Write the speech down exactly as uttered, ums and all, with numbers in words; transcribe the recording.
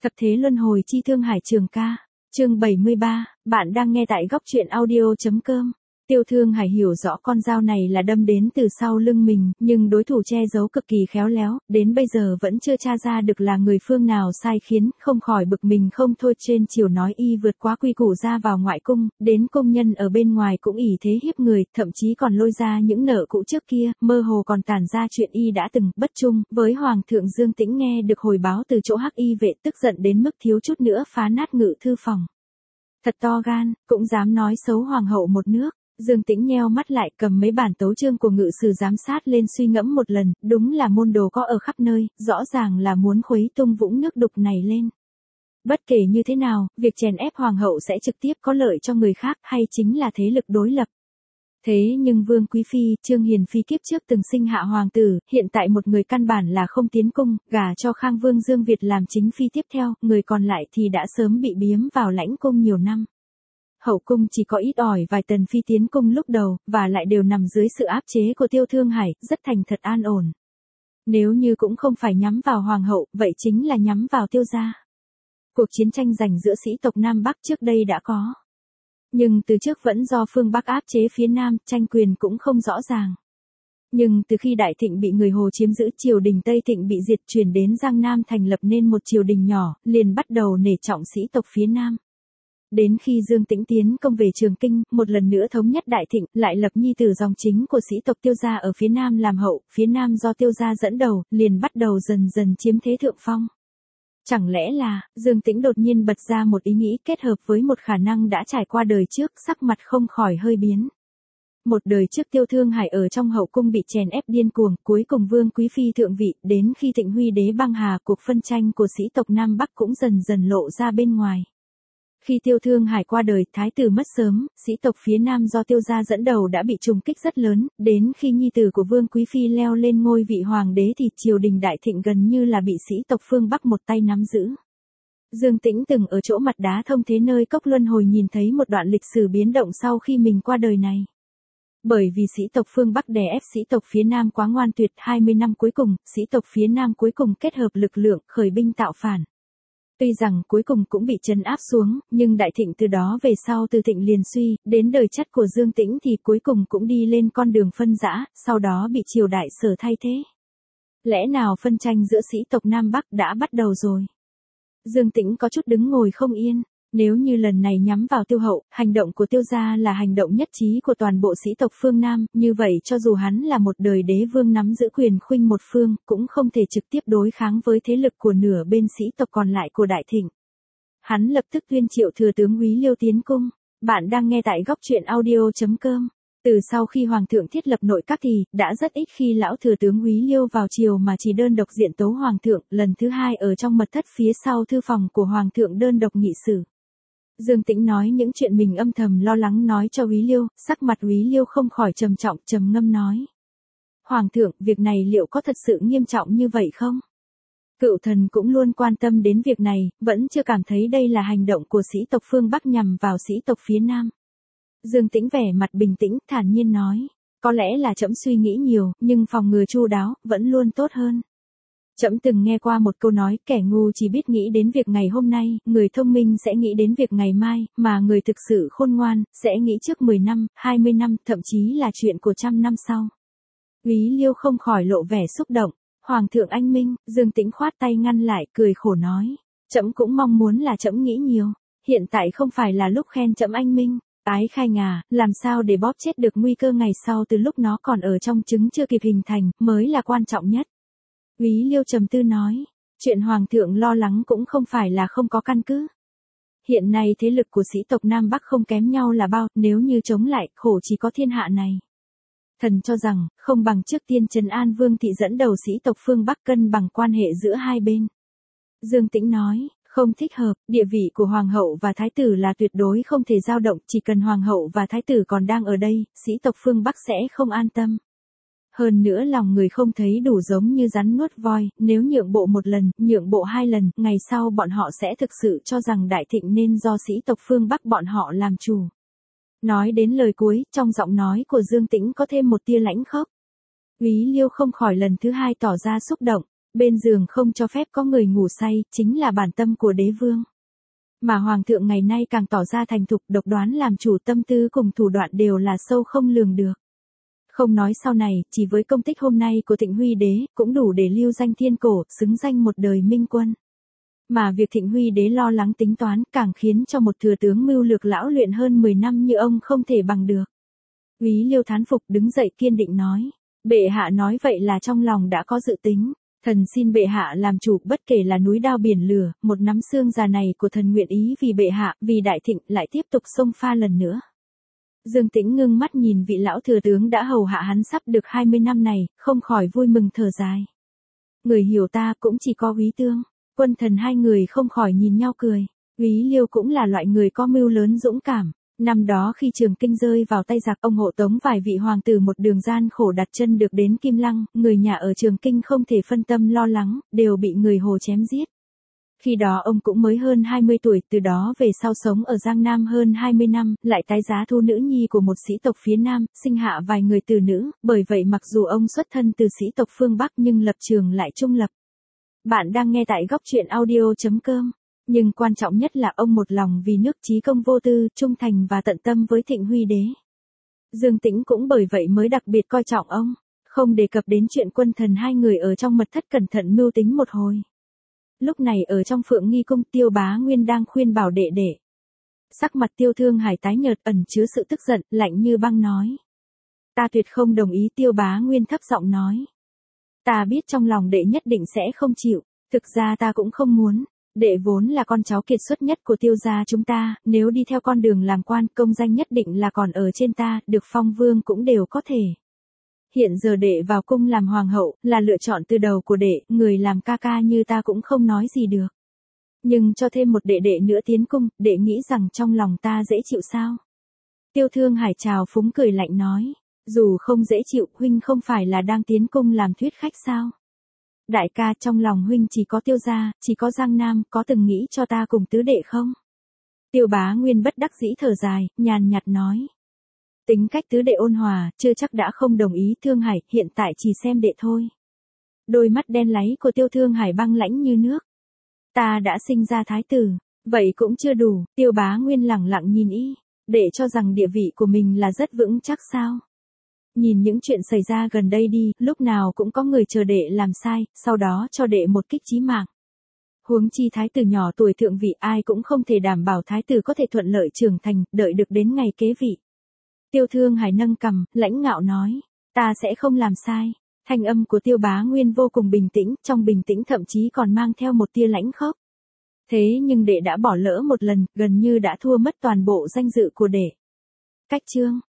Thập thế luân hồi chi Thương Hải Trường Ca, chương bảy mươi ba, bạn đang nghe tại góc truyện audio.com. Tiêu Thương Hải hiểu rõ con dao này là đâm đến từ sau lưng mình, nhưng đối thủ che giấu cực kỳ khéo léo, đến bây giờ vẫn chưa tra ra được là người phương nào sai khiến, không khỏi bực mình không thôi. Trên chiều nói y vượt quá quy củ ra vào ngoại cung, đến công nhân ở bên ngoài cũng ỷ thế hiếp người, thậm chí còn lôi ra những nợ cũ trước kia, mơ hồ còn tản ra chuyện y đã từng bất trung với Hoàng thượng. Dương Tĩnh nghe được hồi báo từ chỗ Hắc Y vệ, tức giận đến mức thiếu chút nữa phá nát ngự thư phòng. Thật to gan, cũng dám nói xấu hoàng hậu một nước. Dương Tĩnh nheo mắt lại, cầm mấy bản tấu chương của ngự sử giám sát lên suy ngẫm một lần, đúng là môn đồ có ở khắp nơi, rõ ràng là muốn khuấy tung vũng nước đục này lên. Bất kể như thế nào, việc chèn ép hoàng hậu sẽ trực tiếp có lợi cho người khác hay chính là thế lực đối lập. Thế nhưng Vương Quý Phi, Trương Hiền Phi kiếp trước từng sinh hạ hoàng tử, hiện tại một người căn bản là không tiến cung, gả cho Khang Vương Dương Việt làm chính phi tiếp theo, người còn lại thì đã sớm bị biếm vào lãnh cung nhiều năm. Hậu cung chỉ có ít ỏi vài tần phi tiến cung lúc đầu, và lại đều nằm dưới sự áp chế của Tiêu Thương Hải, rất thành thật an ổn. Nếu như cũng không phải nhắm vào hoàng hậu, vậy chính là nhắm vào Tiêu gia. Cuộc chiến tranh giành giữa sĩ tộc Nam Bắc trước đây đã có. Nhưng từ trước vẫn do phương Bắc áp chế phía Nam, tranh quyền cũng không rõ ràng. Nhưng từ khi Đại Thịnh bị người Hồ chiếm giữ, triều đình Tây Thịnh bị diệt, chuyển đến Giang Nam thành lập nên một triều đình nhỏ, liền bắt đầu nể trọng sĩ tộc phía Nam. Đến khi Dương Tĩnh tiến công về Trường Kinh, một lần nữa thống nhất Đại Thịnh, lại lập nhi tử dòng chính của sĩ tộc Tiêu gia ở phía Nam làm hậu, phía Nam do Tiêu gia dẫn đầu, liền bắt đầu dần dần chiếm thế thượng phong. Chẳng lẽ là, Dương Tĩnh đột nhiên bật ra một ý nghĩ kết hợp với một khả năng đã trải qua đời trước, sắc mặt không khỏi hơi biến. Một đời trước Tiêu Thương Hải ở trong hậu cung bị chèn ép điên cuồng, cuối cùng Vương Quý Phi thượng vị, đến khi Thịnh Huy đế băng hà, cuộc phân tranh của sĩ tộc Nam Bắc cũng dần dần lộ ra bên ngoài. Khi Tiêu Thương Hải qua đời, thái tử mất sớm, sĩ tộc phía Nam do Tiêu gia dẫn đầu đã bị trùng kích rất lớn, đến khi nhi tử của Vương Quý Phi leo lên ngôi vị hoàng đế thì triều đình Đại Thịnh gần như là bị sĩ tộc phương Bắc một tay nắm giữ. Dương Tĩnh từng ở chỗ mặt đá thông thế nơi cốc luân hồi nhìn thấy một đoạn lịch sử biến động sau khi mình qua đời này. Bởi vì sĩ tộc phương Bắc đè ép sĩ tộc phía Nam quá ngoan tuyệt, hai mươi năm cuối cùng, sĩ tộc phía Nam cuối cùng kết hợp lực lượng, khởi binh tạo phản. Tuy rằng cuối cùng cũng bị trấn áp xuống, nhưng Đại Thịnh từ đó về sau từ thịnh liền suy, đến đời chất của Dương Tĩnh thì cuối cùng cũng đi lên con đường phân rã, sau đó bị triều đại Sở thay thế. Lẽ nào phân tranh giữa sĩ tộc Nam Bắc đã bắt đầu rồi? Dương Tĩnh có chút đứng ngồi không yên. Nếu như lần này nhắm vào Tiêu hậu, hành động của Tiêu gia là hành động nhất trí của toàn bộ sĩ tộc phương Nam, như vậy cho dù hắn là một đời đế vương nắm giữ quyền khuynh một phương, cũng không thể trực tiếp đối kháng với thế lực của nửa bên sĩ tộc còn lại của Đại Thịnh. Hắn lập tức tuyên triệu thừa tướng Úy Liêu tiến cung. Bạn đang nghe tại góc truyện audio.com. Từ sau khi Hoàng thượng thiết lập nội các thì, đã rất ít khi lão thừa tướng Úy Liêu vào triều mà chỉ đơn độc diện tấu Hoàng thượng, lần thứ hai ở trong mật thất phía sau thư phòng của Hoàng thượng đơn độc nghị sự. Dương Tĩnh nói những chuyện mình âm thầm lo lắng nói cho Úy Liêu, sắc mặt Úy Liêu không khỏi trầm trọng, trầm ngâm nói. Hoàng thượng, việc này liệu có thật sự nghiêm trọng như vậy không? Cựu thần cũng luôn quan tâm đến việc này, vẫn chưa cảm thấy đây là hành động của sĩ tộc phương Bắc nhằm vào sĩ tộc phía Nam. Dương Tĩnh vẻ mặt bình tĩnh, thản nhiên nói. Có lẽ là trẫm suy nghĩ nhiều, nhưng phòng ngừa chu đáo, vẫn luôn tốt hơn. Trẫm từng nghe qua một câu nói, kẻ ngu chỉ biết nghĩ đến việc ngày hôm nay, người thông minh sẽ nghĩ đến việc ngày mai, mà người thực sự khôn ngoan, sẽ nghĩ trước mười năm, hai mươi năm, thậm chí là chuyện của trăm năm sau. Úy Liêu không khỏi lộ vẻ xúc động. Hoàng thượng anh minh, Dương Tĩnh khoát tay ngăn lại, cười khổ nói. Trẫm cũng mong muốn là trẫm nghĩ nhiều. Hiện tại không phải là lúc khen trẫm anh minh. Ái Khanh à, làm sao để bóp chết được nguy cơ ngày sau từ lúc nó còn ở trong trứng chưa kịp hình thành, mới là quan trọng nhất. Úy Liêu trầm tư nói, chuyện Hoàng thượng lo lắng cũng không phải là không có căn cứ. Hiện nay thế lực của sĩ tộc Nam Bắc không kém nhau là bao, nếu như chống lại, khổ chỉ có thiên hạ này. Thần cho rằng, không bằng trước tiên trấn an Vương thị dẫn đầu sĩ tộc phương Bắc cân bằng quan hệ giữa hai bên. Dương Tĩnh nói, không thích hợp, địa vị của Hoàng hậu và Thái tử là tuyệt đối không thể dao động, chỉ cần Hoàng hậu và Thái tử còn đang ở đây, sĩ tộc phương Bắc sẽ không an tâm. Hơn nữa lòng người không thấy đủ giống như rắn nuốt voi, nếu nhượng bộ một lần, nhượng bộ hai lần, ngày sau bọn họ sẽ thực sự cho rằng Đại Thịnh nên do sĩ tộc phương Bắc bọn họ làm chủ. Nói đến lời cuối, trong giọng nói của Dương Tĩnh có thêm một tia lãnh khốc. Úy Liêu không khỏi lần thứ hai tỏ ra xúc động. Bên giường không cho phép có người ngủ say, chính là bản tâm của đế vương. Mà hoàng thượng ngày nay càng tỏ ra thành thục, độc đoán, làm chủ, tâm tư cùng thủ đoạn đều là sâu không lường được. Không nói sau này, chỉ với công tích hôm nay của Thịnh Huy đế, cũng đủ để lưu danh thiên cổ, xứng danh một đời minh quân. Mà việc Thịnh Huy đế lo lắng tính toán, càng khiến cho một thừa tướng mưu lược lão luyện hơn mười năm như ông không thể bằng được. Úy Liêu thán phục, đứng dậy kiên định nói. Bệ hạ nói vậy là trong lòng đã có dự tính. Thần xin bệ hạ làm chủ, bất kể là núi đao biển lửa, một nắm xương già này của thần nguyện ý vì bệ hạ, vì đại thịnh, lại tiếp tục xông pha lần nữa. Dương Tĩnh ngưng mắt nhìn vị lão thừa tướng đã hầu hạ hắn sắp được hai mươi năm này, không khỏi vui mừng thở dài. Người hiểu ta cũng chỉ có Úy Tương. Quân thần hai người không khỏi nhìn nhau cười. Úy Liêu cũng là loại người có mưu lớn dũng cảm. Năm đó khi Trường Kinh rơi vào tay giặc, ông hộ tống vài vị hoàng tử một đường gian khổ đặt chân được đến Kim Lăng, người nhà ở Trường Kinh không thể phân tâm lo lắng, đều bị người Hồ chém giết. Khi đó ông cũng mới hơn hai mươi tuổi, từ đó về sau sống ở Giang Nam hơn hai mươi năm, lại tái giá thu nữ nhi của một sĩ tộc phía Nam, sinh hạ vài người từ nữ, bởi vậy mặc dù ông xuất thân từ sĩ tộc phương Bắc nhưng lập trường lại trung lập. Bạn đang nghe tại góc truyện audio chấm com. Nhưng quan trọng nhất là ông một lòng vì nước, chí công vô tư, trung thành và tận tâm với Thịnh Huy đế. Dương Tĩnh cũng bởi vậy mới đặc biệt coi trọng ông, không đề cập đến chuyện quân thần hai người ở trong mật thất cẩn thận mưu tính một hồi. Lúc này ở trong Phượng Nghi cung, Tiêu Bá Nguyên đang khuyên bảo đệ đệ. Sắc mặt Tiêu Thương Hải tái nhợt, ẩn chứa sự tức giận, lạnh như băng nói. Ta tuyệt không đồng ý. Tiêu Bá Nguyên thấp giọng nói. Ta biết trong lòng đệ nhất định sẽ không chịu, thực ra ta cũng không muốn. Đệ vốn là con cháu kiệt xuất nhất của Tiêu gia chúng ta, nếu đi theo con đường làm quan, công danh nhất định là còn ở trên ta, được phong vương cũng đều có thể. Hiện giờ đệ vào cung làm hoàng hậu, là lựa chọn từ đầu của đệ, người làm ca ca như ta cũng không nói gì được. Nhưng cho thêm một đệ đệ nữa tiến cung, đệ nghĩ rằng trong lòng ta dễ chịu sao? Tiêu Thương Hải trào phúng cười lạnh nói, dù không dễ chịu, huynh không phải là đang tiến cung làm thuyết khách sao? Đại ca, trong lòng huynh chỉ có Tiêu gia, chỉ có Giang Nam, có từng nghĩ cho ta cùng tứ đệ không? Tiêu Bá Nguyên bất đắc dĩ thở dài, nhàn nhạt nói. Tính cách tứ đệ ôn hòa, chưa chắc đã không đồng ý. Thương Hải, hiện tại chỉ xem đệ thôi. Đôi mắt đen láy của Tiêu Thương Hải băng lãnh như nước. Ta đã sinh ra thái tử, vậy cũng chưa đủ. Tiêu Bá Nguyên lẳng lặng nhìn y, đệ cho rằng địa vị của mình là rất vững chắc sao? Nhìn những chuyện xảy ra gần đây đi, lúc nào cũng có người chờ đệ làm sai, sau đó cho đệ một kích chí mạng. Huống chi thái tử nhỏ tuổi thượng vị, ai cũng không thể đảm bảo thái tử có thể thuận lợi trưởng thành, đợi được đến ngày kế vị. Tiêu Thương Hải nâng cằm, lãnh ngạo nói, ta sẽ không làm sai. Thanh âm của Tiêu Bá Nguyên vô cùng bình tĩnh, trong bình tĩnh thậm chí còn mang theo một tia lãnh khốc. Thế nhưng đệ đã bỏ lỡ một lần, gần như đã thua mất toàn bộ danh dự của đệ. Cách chương